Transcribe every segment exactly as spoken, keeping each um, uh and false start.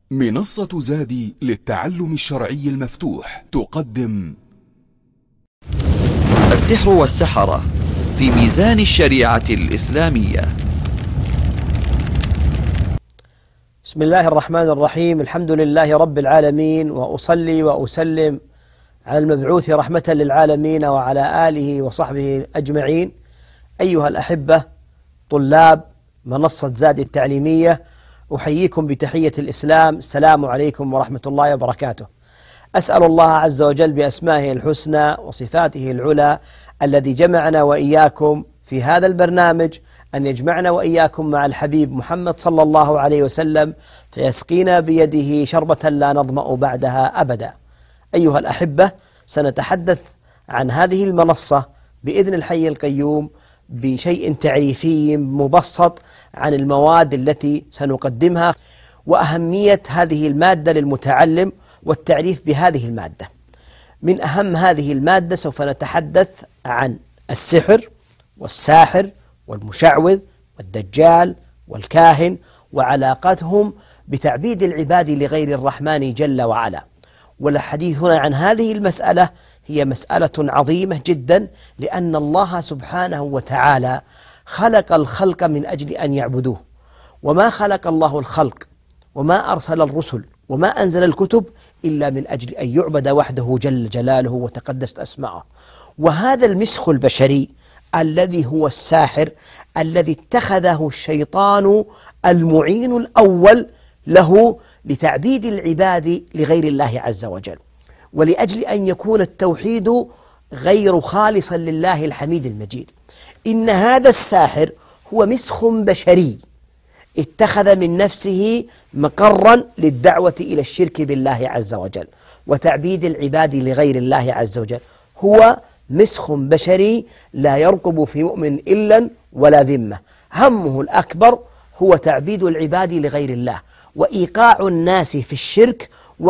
منصة زادي للتعلم الشرعي المفتوح تقدم السحر والسحرة في ميزان الشريعة الإسلامية. بسم الله الرحمن الرحيم. الحمد لله رب العالمين، وأصلي وأسلم على المبعوث رحمة للعالمين وعلى آله وصحبه أجمعين. أيها الأحبة طلاب منصة زادي التعليمية، أحييكم بتحية الإسلام. السلام عليكم ورحمة الله وبركاته. أسأل الله عز وجل بأسمائه الحسنى وصفاته العلى الذي جمعنا وإياكم في هذا البرنامج أن يجمعنا وإياكم مع الحبيب محمد صلى الله عليه وسلم فيسقينا بيده شربة لا نظمأ بعدها أبدا. أيها الأحبة، سنتحدث عن هذه المنصة بإذن الحي القيوم بشيء تعريفي مبسط عن المواد التي سنقدمها وأهمية هذه المادة للمتعلم والتعريف بهذه المادة. من أهم هذه المادة سوف نتحدث عن السحر والساحر والمشعوذ والدجال والكاهن وعلاقتهم بتعبيد العباد لغير الرحمن جل وعلا. والحديث هنا عن هذه المسألة هي مسألة عظيمة جدا، لأن الله سبحانه وتعالى خلق الخلق من أجل أن يعبدوه، وما خلق الله الخلق وما أرسل الرسل وما أنزل الكتب إلا من أجل أن يعبد وحده جل جلاله وتقدست أسماؤه. وهذا المسخ البشري الذي هو الساحر الذي اتخذه الشيطان المعين الأول له لتعبيد العباد لغير الله عز وجل، ولأجل أن يكون التوحيد غير خالصا لله الحميد المجيد. إن هذا الساحر هو مسخ بشري اتخذ من نفسه مقرا للدعوة إلى الشرك بالله عز وجل وتعبيد العباد لغير الله عز وجل. هو مسخ بشري لا يرقب في مؤمن إلا ولا ذمة، همه الأكبر هو تعبيد العباد لغير الله وإيقاع الناس في الشرك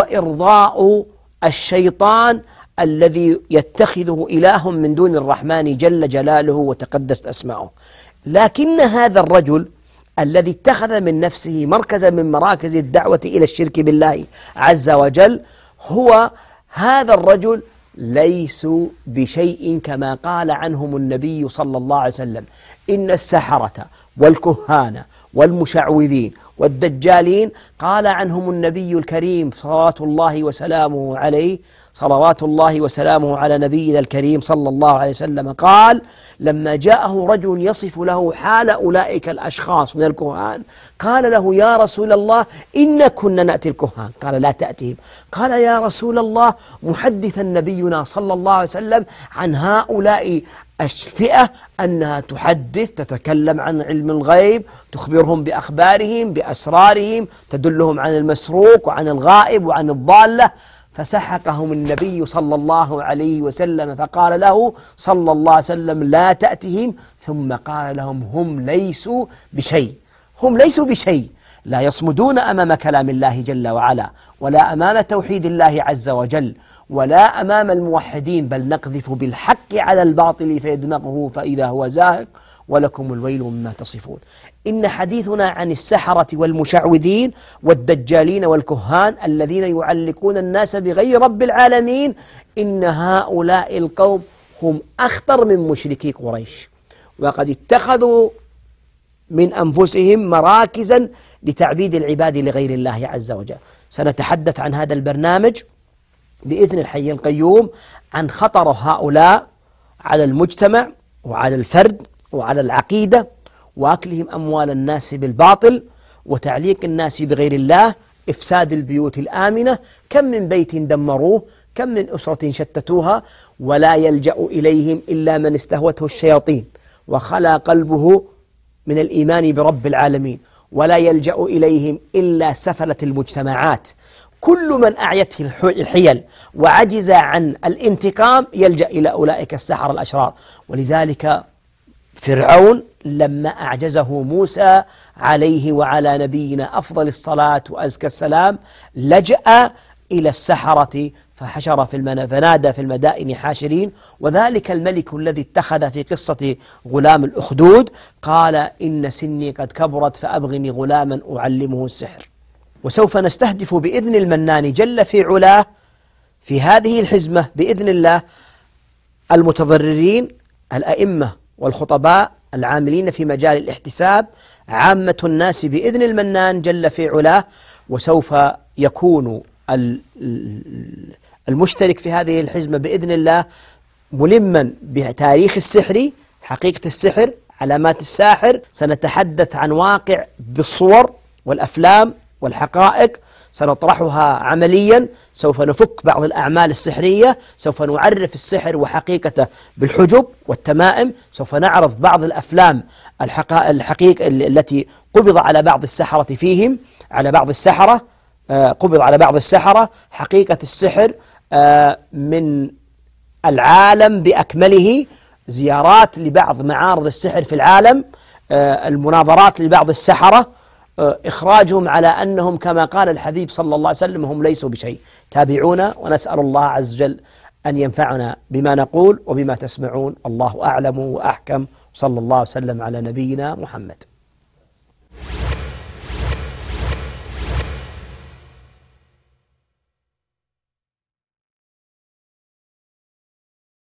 وإرضاء الشيطان الذي يتخذه إله من دون الرحمن جل جلاله وتقدست أسماؤه. لكن هذا الرجل الذي اتخذ من نفسه مركزا من مراكز الدعوة إلى الشرك بالله عز وجل، هو هذا الرجل ليس بشيء كما قال عنهم النبي صلى الله عليه وسلم: إن السحرة والكهان والمشعوذين والدجالين، قال عنهم النبي الكريم صلوات الله وسلامه عليه صلوات الله وسلامه على نبينا الكريم صلى الله عليه وسلم، قال لما جاءه رجل يصف له حال أولئك الأشخاص من الكهان، قال له: يا رسول الله إن كنا نأتي الكهان. قال: لا تأتيهم. قال: يا رسول الله، محدثا نبينا صلى الله عليه وسلم عن هؤلاء الفئة أنها تحدث تتكلم عن علم الغيب، تخبرهم بأخبارهم بأسرارهم، تدلهم عن المسروق وعن الغائب وعن الضالة. فسحقهم النبي صلى الله عليه وسلم فقال له صلى الله عليه وسلم: لا تأتهم. ثم قال لهم: هم ليسوا بشيء، هم ليسوا بشيء، لا يصمدون أمام كلام الله جل وعلا، ولا أمام توحيد الله عز وجل، ولا أمام الموحدين، بل نقذف بالحق على الباطل فيدمغه فإذا هو زاهق ولكم الويل مما تصفون. إن حديثنا عن السحرة والمشعوذين والدجالين والكهان الذين يعلقون الناس بغير رب العالمين، إن هؤلاء القوم هم أخطر من مشركي قريش، وقد اتخذوا من أنفسهم مراكزا لتعبيد العباد لغير الله عز وجل. سنتحدث عن هذا البرنامج بإذن الحي القيوم عن خطر هؤلاء على المجتمع وعلى الفرد وعلى العقيدة، وأكلهم أموال الناس بالباطل، وتعليق الناس بغير الله، إفساد البيوت الآمنة. كم من بيت دمروه، كم من أسرة شتتوها، ولا يلجأ إليهم إلا من استهوته الشياطين وخلى قلبه من الإيمان برب العالمين، ولا يلجأ إليهم إلا سفلة المجتمعات. كل من أعيته الحيل وعجز عن الانتقام يلجأ إلى أولئك السحر الأشرار. ولذلك فرعون لما أعجزه موسى عليه وعلى نبينا أفضل الصلاة وأزكى السلام لجأ إلى السحرة فحشر في المنا فنادى في المدائن حاشرين. وذلك الملك الذي اتخذ في قصة غلام الأخدود قال: إن سني قد كبرت فأبغني غلاما أعلمه السحر. وسوف نستهدف بإذن المنان جل في علاه في هذه الحزمة بإذن الله المتضررين، الأئمة والخطباء العاملين في مجال الاحتساب، عامة الناس بإذن المنان جل في علاه. وسوف يكون المشترك في هذه الحزمة بإذن الله ملما بتاريخ السحر، حقيقة السحر، علامات الساحر. سنتحدث عن واقع بالصور والأفلام والحقائق، سنطرحها عمليا. سوف نفك بعض الأعمال السحرية، سوف نعرف السحر وحقيقته بالحجب والتمائم، سوف نعرض بعض الأفلام الحقيقة التي قبض على بعض السحرة فيهم، على بعض السحرة قبض على بعض السحرة، حقيقة السحر من العالم بأكمله، زيارات لبعض معارض السحر في العالم، المناظرات لبعض السحرة، إخراجهم على أنهم كما قال الحبيب صلى الله عليه وسلم هم ليسوا بشيء. تابعونا ونسأل الله عز وجل أن ينفعنا بما نقول وبما تسمعون. الله أعلم وأحكم، صلى الله وسلم على نبينا محمد.